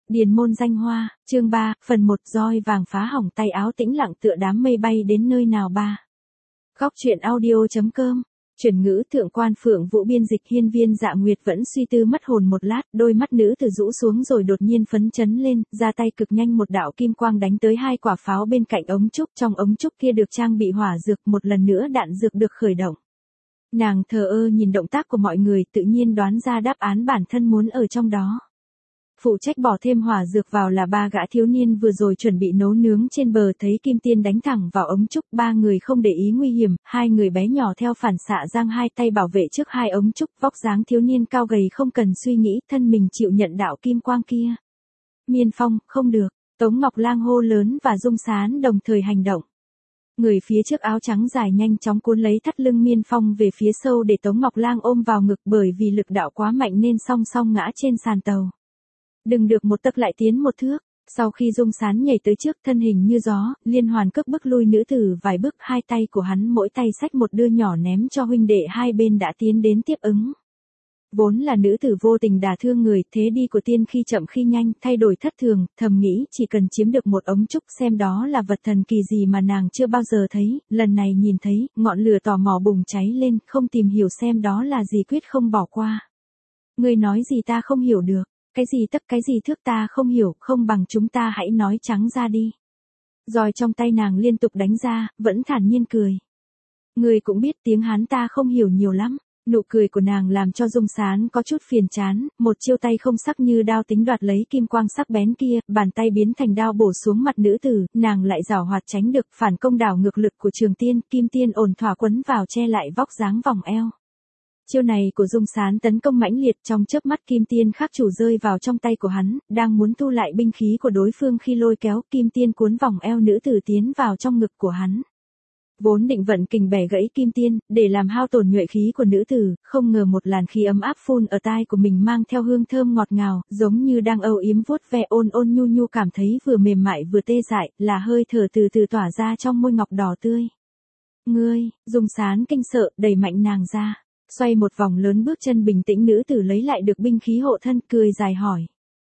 Điền môn danh hoa, chương 3, phần 1 roi vàng phá hỏng tay áo tĩnh lặng tựa đám mây bay đến nơi nào ba. Góc truyện audio.com, chuyển ngữ thượng quan Phượng Vũ biên dịch Hiên Viên Dạ Nguyệt vẫn suy tư mất hồn một lát, đôi mắt nữ tử rũ xuống rồi đột nhiên phấn chấn lên, ra tay cực nhanh một đạo kim quang đánh tới hai quả pháo bên cạnh ống trúc, trong ống trúc kia được trang bị hỏa dược, một lần nữa đạn dược được khởi động. Nàng thờ ơ nhìn động tác của mọi người, tự nhiên đoán ra đáp án bản thân muốn ở trong đó. Phụ trách bỏ thêm hỏa dược vào là ba gã thiếu niên vừa rồi chuẩn bị nấu nướng trên bờ, thấy kim tiên đánh thẳng vào ống trúc, ba người không để ý nguy hiểm, hai người bé nhỏ theo phản xạ giang hai tay bảo vệ trước hai ống trúc, vóc dáng thiếu niên cao gầy không cần suy nghĩ, thân mình chịu nhận đạo kim quang kia. Miên Phong, không được, Tống Ngọc Lang hô lớn và Dung Sán đồng thời hành động. Người phía trước áo trắng dài nhanh chóng cuốn lấy thắt lưng Miên Phong về phía sâu để Tống Ngọc Lang ôm vào ngực, bởi vì lực đạo quá mạnh nên song song ngã trên sàn tàu. Đừng được một tấc lại tiến một thước, sau khi Dung Sán nhảy tới trước, thân hình như gió, liên hoàn cước bức lui nữ tử vài bước, hai tay của hắn mỗi tay xách một đưa nhỏ ném cho huynh đệ hai bên đã tiến đến tiếp ứng. Vốn là nữ tử vô tình đả thương người, thế đi của tiên khi chậm khi nhanh, thay đổi thất thường, thầm nghĩ chỉ cần chiếm được một ống trúc xem đó là vật thần kỳ gì mà nàng chưa bao giờ thấy, lần này nhìn thấy, ngọn lửa tò mò bùng cháy lên, không tìm hiểu xem đó là gì quyết không bỏ qua. Ngươi nói gì ta không hiểu được. Cái gì tấc cái gì thước ta không hiểu, không bằng chúng ta hãy nói trắng ra đi. Roi trong tay nàng liên tục đánh ra, vẫn thản nhiên cười. Người cũng biết tiếng Hán ta không hiểu nhiều lắm. Nụ cười của nàng làm cho Dung Sán có chút phiền chán, một chiêu tay không sắc như đao tính đoạt lấy kim quang sắc bén kia, bàn tay biến thành đao bổ xuống mặt nữ tử, nàng lại giảo hoạt tránh được, phản công đảo ngược lực của Trường Tiên, Kim Tiên ổn thỏa quấn vào che lại vóc dáng vòng eo. Chiêu này của Dung Sán tấn công mãnh liệt, trong chớp mắt Kim Tiên khác chủ rơi vào trong tay của hắn, đang muốn thu lại binh khí của đối phương khi lôi kéo, Kim Tiên cuốn vòng eo nữ tử tiến vào trong ngực của hắn. Vốn định vận kình bẻ gãy Kim Tiên, để làm hao tổn nhuệ khí của nữ tử, không ngờ một làn khí ấm áp phun ở tai của mình mang theo hương thơm ngọt ngào, giống như đang âu yếm vuốt ve ôn ôn nhu nhu, cảm thấy vừa mềm mại vừa tê dại, là hơi thở từ từ tỏa ra trong môi ngọc đỏ tươi. Ngươi, Dung Sán kinh sợ, đẩy mạnh nàng ra. Xoay một vòng lớn bước chân bình tĩnh, nữ tử lấy lại được binh khí hộ thân, cười dài hỏi.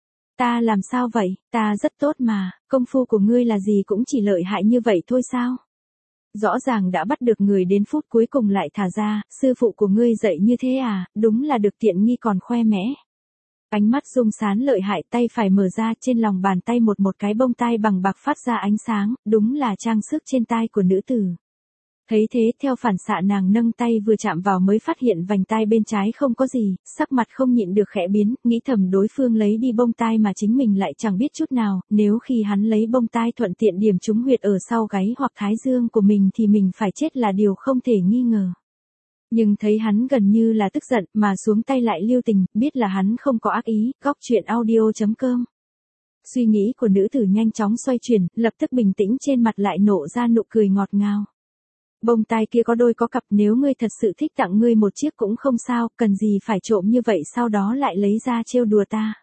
Ta làm sao vậy, ta rất tốt mà, công phu của ngươi là gì cũng chỉ lợi hại như vậy thôi sao? Rõ ràng đã bắt được người đến phút cuối cùng lại thả ra, sư phụ của ngươi dạy như thế à, đúng là được tiện nghi còn khoe mẽ. Ánh mắt Dung Sán lợi hại, tay phải mở ra, trên lòng bàn tay một cái bông tai bằng bạc phát ra ánh sáng, đúng là trang sức trên tai của nữ tử. Thấy thế, theo phản xạ nàng nâng tay vừa chạm vào mới phát hiện vành tai bên trái không có gì, sắc mặt không nhịn được khẽ biến, nghĩ thầm đối phương lấy đi bông tai mà chính mình lại chẳng biết chút nào, nếu khi hắn lấy bông tai thuận tiện điểm trúng huyệt ở sau gáy hoặc thái dương của mình thì mình phải chết là điều không thể nghi ngờ. Nhưng thấy hắn gần như là tức giận mà xuống tay lại lưu tình, biết là hắn không có ác ý. Góc truyện audio.com. Suy nghĩ của nữ tử nhanh chóng xoay chuyển, lập tức bình tĩnh, trên mặt lại nộ ra nụ cười ngọt ngào. Bông tai kia có đôi có cặp, nếu ngươi thật sự thích tặng ngươi một chiếc cũng không sao, cần gì phải trộm như vậy sau đó lại lấy ra trêu đùa ta.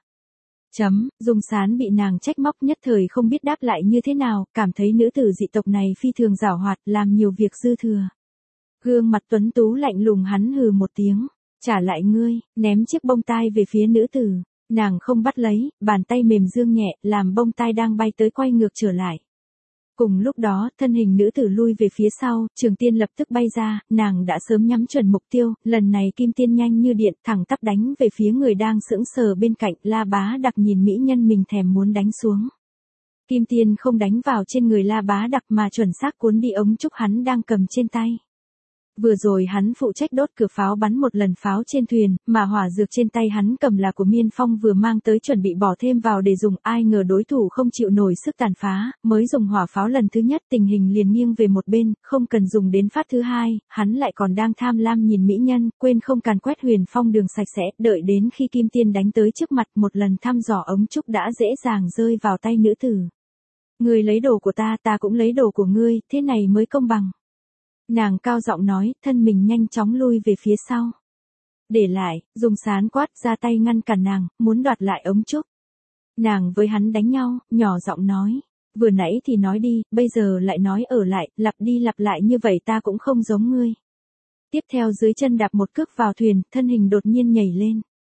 Dung Sán bị nàng trách móc nhất thời không biết đáp lại như thế nào, cảm thấy nữ tử dị tộc này phi thường giảo hoạt, làm nhiều việc dư thừa. Gương mặt tuấn tú lạnh lùng, hắn hừ một tiếng, trả lại ngươi, ném chiếc bông tai về phía nữ tử. Nàng không bắt lấy, bàn tay mềm dương nhẹ, làm bông tai đang bay tới quay ngược trở lại. Cùng lúc đó, thân hình nữ tử lui về phía sau, Trường Tiên lập tức bay ra, nàng đã sớm nhắm chuẩn mục tiêu, lần này Kim Tiên nhanh như điện, thẳng tắp đánh về phía người đang sững sờ bên cạnh, La Bá Đặc nhìn mỹ nhân mình thèm muốn đánh xuống. Kim Tiên không đánh vào trên người La Bá Đặc mà chuẩn xác cuốn đi ống trúc hắn đang cầm trên tay. Vừa rồi hắn phụ trách đốt cửa pháo bắn một lần pháo trên thuyền, mà hỏa dược trên tay hắn cầm là của Miên Phong vừa mang tới chuẩn bị bỏ thêm vào để dùng, ai ngờ đối thủ không chịu nổi sức tàn phá, mới dùng hỏa pháo lần thứ nhất tình hình liền nghiêng về một bên, không cần dùng đến phát thứ hai, hắn lại còn đang tham lam nhìn mỹ nhân, quên không càn quét Huyền Phong đường sạch sẽ, đợi đến khi Kim Tiên đánh tới trước mặt một lần thăm dò ống trúc đã dễ dàng rơi vào tay nữ tử. Ngươi lấy đồ của ta, ta cũng lấy đồ của ngươi, thế này mới công bằng. Nàng cao giọng nói, thân mình nhanh chóng lui về phía sau. Để lại, Dung Sán quát ra tay ngăn cản nàng, muốn đoạt lại ống trúc. Nàng với hắn đánh nhau, nhỏ giọng nói. Vừa nãy thì nói đi, bây giờ lại nói ở lại, lặp đi lặp lại như vậy ta cũng không giống ngươi. Tiếp theo dưới chân đạp một cước vào thuyền, thân hình đột nhiên nhảy lên.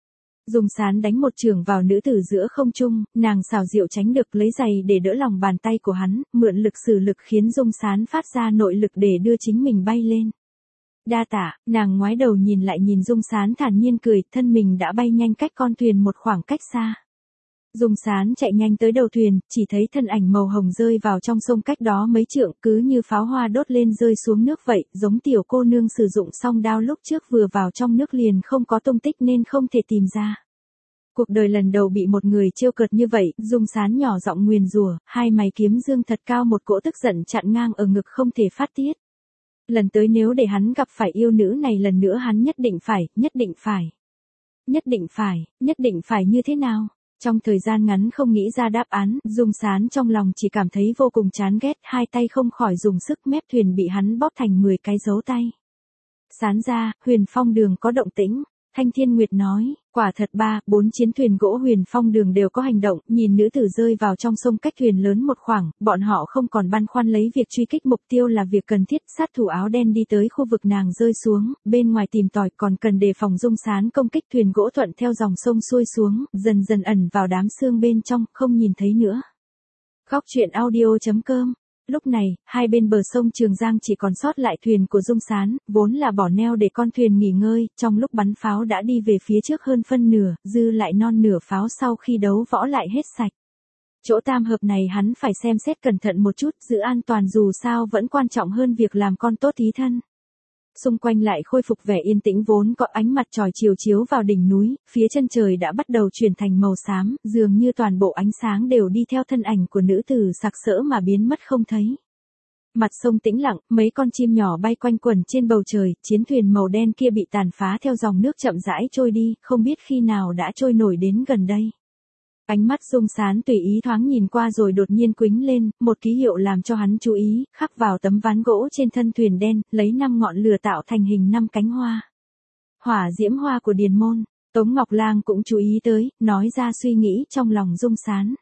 Dung Sán đánh một chưởng vào nữ tử giữa không trung, nàng xảo diệu tránh được lấy giày để đỡ lòng bàn tay của hắn, mượn lực sử lực khiến Dung Sán phát ra nội lực để đưa chính mình bay lên. Đa tạ, nàng ngoái đầu nhìn lại nhìn Dung Sán thản nhiên cười, thân mình đã bay nhanh cách con thuyền một khoảng cách xa. Dung Sán chạy nhanh tới đầu thuyền, chỉ thấy thân ảnh màu hồng rơi vào trong sông cách đó mấy trượng, cứ như pháo hoa đốt lên rơi xuống nước vậy, giống tiểu cô nương sử dụng song đao lúc trước vừa vào trong nước liền không có tung tích nên không thể tìm ra. Cuộc đời lần đầu bị một người trêu cợt như vậy, Dung Sán nhỏ giọng nguyền rủa, hai mày kiếm dương thật cao, một cỗ tức giận chặn ngang ở ngực không thể phát tiết. Lần tới nếu để hắn gặp phải yêu nữ này lần nữa hắn nhất định phải như thế nào? Trong thời gian ngắn không nghĩ ra đáp án, Dung Sán trong lòng chỉ cảm thấy vô cùng chán ghét, hai tay không khỏi dùng sức, mép thuyền bị hắn bóp thành 10 cái dấu tay. Sán ra, Huyền Phong Đường có động tĩnh. Thanh Thiên Nguyệt nói, quả thật 3-4 chiến thuyền gỗ Huyền Phong Đường đều có hành động, nhìn nữ tử rơi vào trong sông cách thuyền lớn một khoảng, bọn họ không còn băn khoăn lấy việc truy kích mục tiêu là việc cần thiết, sát thủ áo đen đi tới khu vực nàng rơi xuống, bên ngoài tìm tòi còn cần đề phòng Dung Sán công kích, thuyền gỗ thuận theo dòng sông xuôi xuống, dần dần ẩn vào đám sương bên trong, không nhìn thấy nữa. Góc truyện audio.com. Lúc này, hai bên bờ sông Trường Giang chỉ còn sót lại thuyền của Dung Sán, vốn là bỏ neo để con thuyền nghỉ ngơi, trong lúc bắn pháo đã đi về phía trước hơn phân nửa, dư lại non nửa pháo sau khi đấu võ lại hết sạch. Chỗ tam hợp này hắn phải xem xét cẩn thận một chút, giữ an toàn dù sao vẫn quan trọng hơn việc làm con tốt ý thân. Xung quanh lại khôi phục vẻ yên tĩnh, vốn có ánh mặt trời chiều chiếu vào đỉnh núi, phía chân trời đã bắt đầu chuyển thành màu xám, dường như toàn bộ ánh sáng đều đi theo thân ảnh của nữ tử sặc sỡ mà biến mất không thấy. Mặt sông tĩnh lặng, mấy con chim nhỏ bay quanh quẩn trên bầu trời, chiến thuyền màu đen kia bị tàn phá theo dòng nước chậm rãi trôi đi, không biết khi nào đã trôi nổi đến gần đây. Ánh mắt Dung Sán tùy ý thoáng nhìn qua rồi đột nhiên quĩnh lên, một ký hiệu làm cho hắn chú ý, khắc vào tấm ván gỗ trên thân thuyền đen, lấy 5 ngọn lửa tạo thành hình 5 cánh hoa. Hỏa diễm hoa của Điền Môn, Tống Ngọc Lang cũng chú ý tới, nói ra suy nghĩ trong lòng Dung Sán.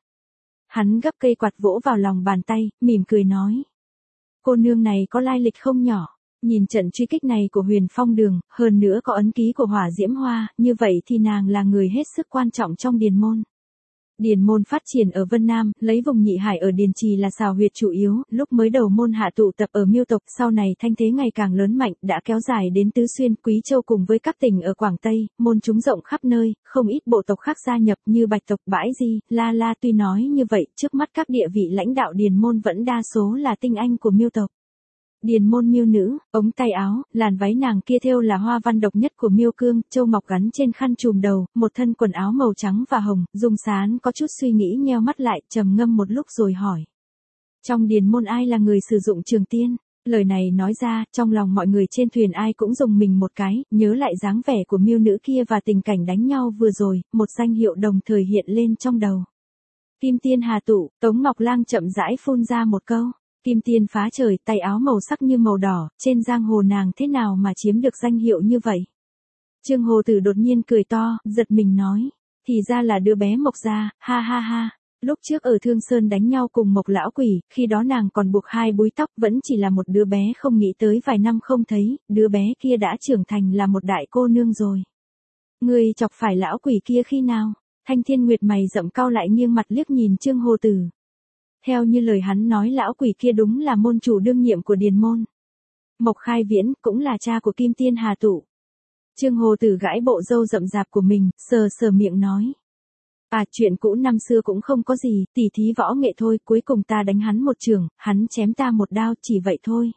Hắn gấp cây quạt vỗ vào lòng bàn tay, mỉm cười nói. Cô nương này có lai lịch không nhỏ, nhìn trận truy kích này của Huyền Phong Đường, hơn nữa có ấn ký của hỏa diễm hoa, như vậy thì nàng là người hết sức quan trọng trong Điền Môn. Điền Môn phát triển ở Vân Nam, lấy vùng Nhị Hải ở Điền Trì là xào huyệt chủ yếu, lúc mới đầu môn hạ tụ tập ở Miêu tộc, sau này thanh thế ngày càng lớn mạnh, đã kéo dài đến Tứ Xuyên, Quý Châu cùng với các tỉnh ở Quảng Tây, môn chúng rộng khắp nơi, không ít bộ tộc khác gia nhập như Bạch tộc, Bãi Di, La La. Tuy nói như vậy, trước mắt các địa vị lãnh đạo Điền Môn vẫn đa số là tinh anh của Miêu tộc. Điền Môn Miêu nữ, ống tay áo, làn váy nàng kia thêu là hoa văn độc nhất của Miêu Cương, châu ngọc gắn trên khăn trùm đầu, một thân quần áo màu trắng và hồng. Dung Sán có chút suy nghĩ, nheo mắt lại, trầm ngâm một lúc rồi hỏi: trong Điền Môn ai là người sử dụng trường tiên? Lời này nói ra, trong lòng mọi người trên thuyền ai cũng rùng mình một cái, nhớ lại dáng vẻ của Miêu nữ kia và tình cảnh đánh nhau vừa rồi, một danh hiệu đồng thời hiện lên trong đầu. Kim Tiên Hà Tụ. Tống Ngọc Lang chậm rãi phun ra một câu. Kim Tiên phá trời, tay áo màu sắc như màu đỏ, trên giang hồ nàng thế nào mà chiếm được danh hiệu như vậy? Trương Hồ Tử đột nhiên cười to, giật mình nói, thì ra là đứa bé Mộc gia, ha ha ha. Lúc trước ở Thương Sơn đánh nhau cùng Mộc lão quỷ, khi đó nàng còn buộc 2 búi tóc, vẫn chỉ là một đứa bé, không nghĩ tới vài năm không thấy, đứa bé kia đã trưởng thành là một đại cô nương rồi. Ngươi chọc phải lão quỷ kia khi nào? Thanh Thiên Nguyệt mày rậm cau lại, nghiêng mặt liếc nhìn Trương Hồ Tử. Theo như lời hắn nói, lão quỷ kia đúng là môn chủ đương nhiệm của Điền Môn. Mộc Khai Viễn, cũng là cha của Kim Tiên Hà Tụ. Trương Hồ Tử gãi bộ râu rậm rạp của mình, sờ sờ miệng nói. Chuyện cũ năm xưa cũng không có gì, tỉ thí võ nghệ thôi, cuối cùng ta đánh hắn một chưởng, hắn chém ta một đao, chỉ vậy thôi.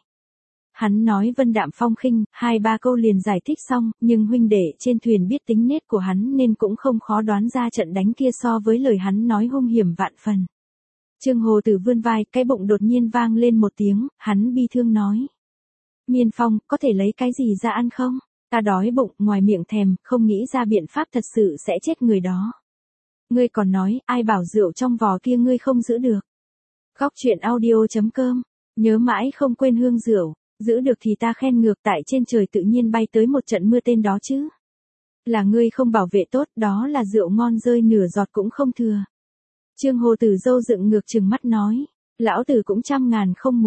Hắn nói vân đạm phong khinh, 2-3 câu liền giải thích xong, nhưng huynh đệ trên thuyền biết tính nết của hắn nên cũng không khó đoán ra trận đánh kia so với lời hắn nói hung hiểm vạn phần. Trương Hồ Tử vươn vai, cái bụng đột nhiên vang lên một tiếng, hắn bi thương nói. Miên Phong, có thể lấy cái gì ra ăn không? Ta đói bụng, ngoài miệng thèm, không nghĩ ra biện pháp, thật sự sẽ chết người đó. Ngươi còn nói, ai bảo rượu trong vò kia ngươi không giữ được. Góc truyện audio.com, nhớ mãi không quên hương rượu, giữ được thì ta khen ngược, tại trên trời tự nhiên bay tới một trận mưa tên đó chứ. Là ngươi không bảo vệ tốt, đó là rượu ngon rơi nửa giọt cũng không thừa. Trương Hồ Tử râu dựng ngược trừng mắt nói, lão tử cũng trăm ngàn không muốn.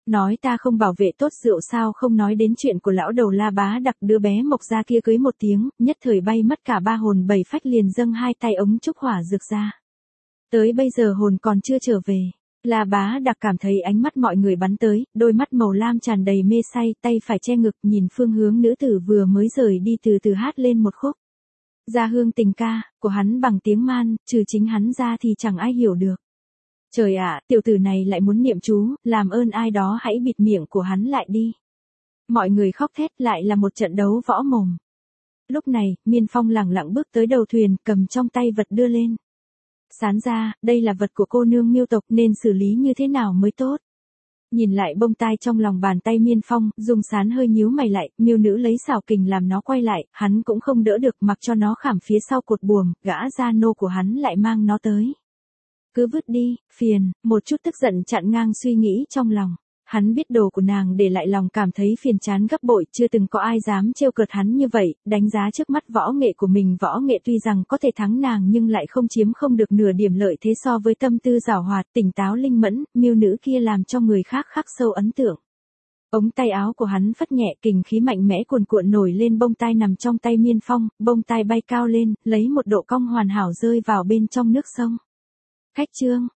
Nói ta không bảo vệ tốt rượu sao không nói đến chuyện của lão đầu La Bá Đặc đứa bé Mộc Gia kia cưới một tiếng, nhất thời bay mất cả ba hồn bảy phách liền dâng hai tay ống trúc hỏa dược ra. Tới bây giờ hồn còn chưa trở về. La Bá Đặc cảm thấy ánh mắt mọi người bắn tới, đôi mắt màu lam tràn đầy mê say, tay phải che ngực nhìn phương hướng nữ tử vừa mới rời đi từ từ hát lên một khúc. Gia hương tình ca, của hắn bằng tiếng Man, trừ chính hắn ra thì chẳng ai hiểu được. Trời ạ, tiểu tử này lại muốn niệm chú, làm ơn ai đó hãy bịt miệng của hắn lại đi. Mọi người khóc thét lại là một trận đấu võ mồm. Lúc này, Miên Phong lẳng lặng bước tới đầu thuyền, cầm trong tay vật đưa lên. Sán ra, đây là vật của cô nương Miêu tộc nên xử lý như thế nào mới tốt. Nhìn lại bông tai trong lòng bàn tay Miên Phong, Dung Sán hơi nhíu mày lại, Miêu nữ lấy xảo kình làm nó quay lại, hắn cũng không đỡ được mặc cho nó khảm phía sau cột buồm, gã gia nô của hắn lại mang nó tới. Cứ vứt đi, phiền, một chút tức giận chặn ngang suy nghĩ trong lòng. Hắn biết đồ của nàng để lại lòng cảm thấy phiền chán gấp bội, chưa từng có ai dám trêu cợt hắn như vậy, đánh giá trước mắt võ nghệ của mình. Võ nghệ tuy rằng có thể thắng nàng nhưng lại không chiếm không được nửa điểm lợi thế so với tâm tư giảo hoạt, tỉnh táo linh mẫn, Miêu nữ kia làm cho người khác khắc sâu ấn tượng. Ống tay áo của hắn phất nhẹ, kình khí mạnh mẽ cuồn cuộn nổi lên bông tai nằm trong tay Miên Phong, bông tai bay cao lên, lấy một độ cong hoàn hảo rơi vào bên trong nước sông. Khách trương,